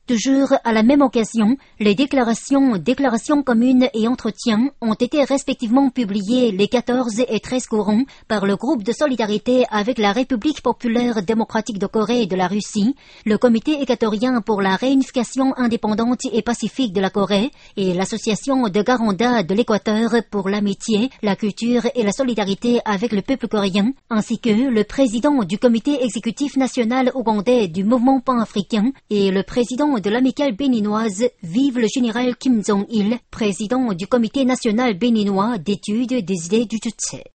Toujours à la même occasion, les déclarations communes et entretiens ont été respectivement publiés les 14 et 13 courants par le groupe de solidarité avec la République populaire démocratique de Corée et de la Russie, le Comité équatorien pour la réunification indépendante et pacifique de la Corée et l'Association de Garanda de l'Équateur pour l'amitié, la culture et la solidarité avec le peuple coréen, ainsi que le président du Comité exécutif national ougandais du mouvement pan-africain et le président de l'amicale béninoise Vive le général Kim Jong-il, président du Comité national béninois d'études des idées du Jutse.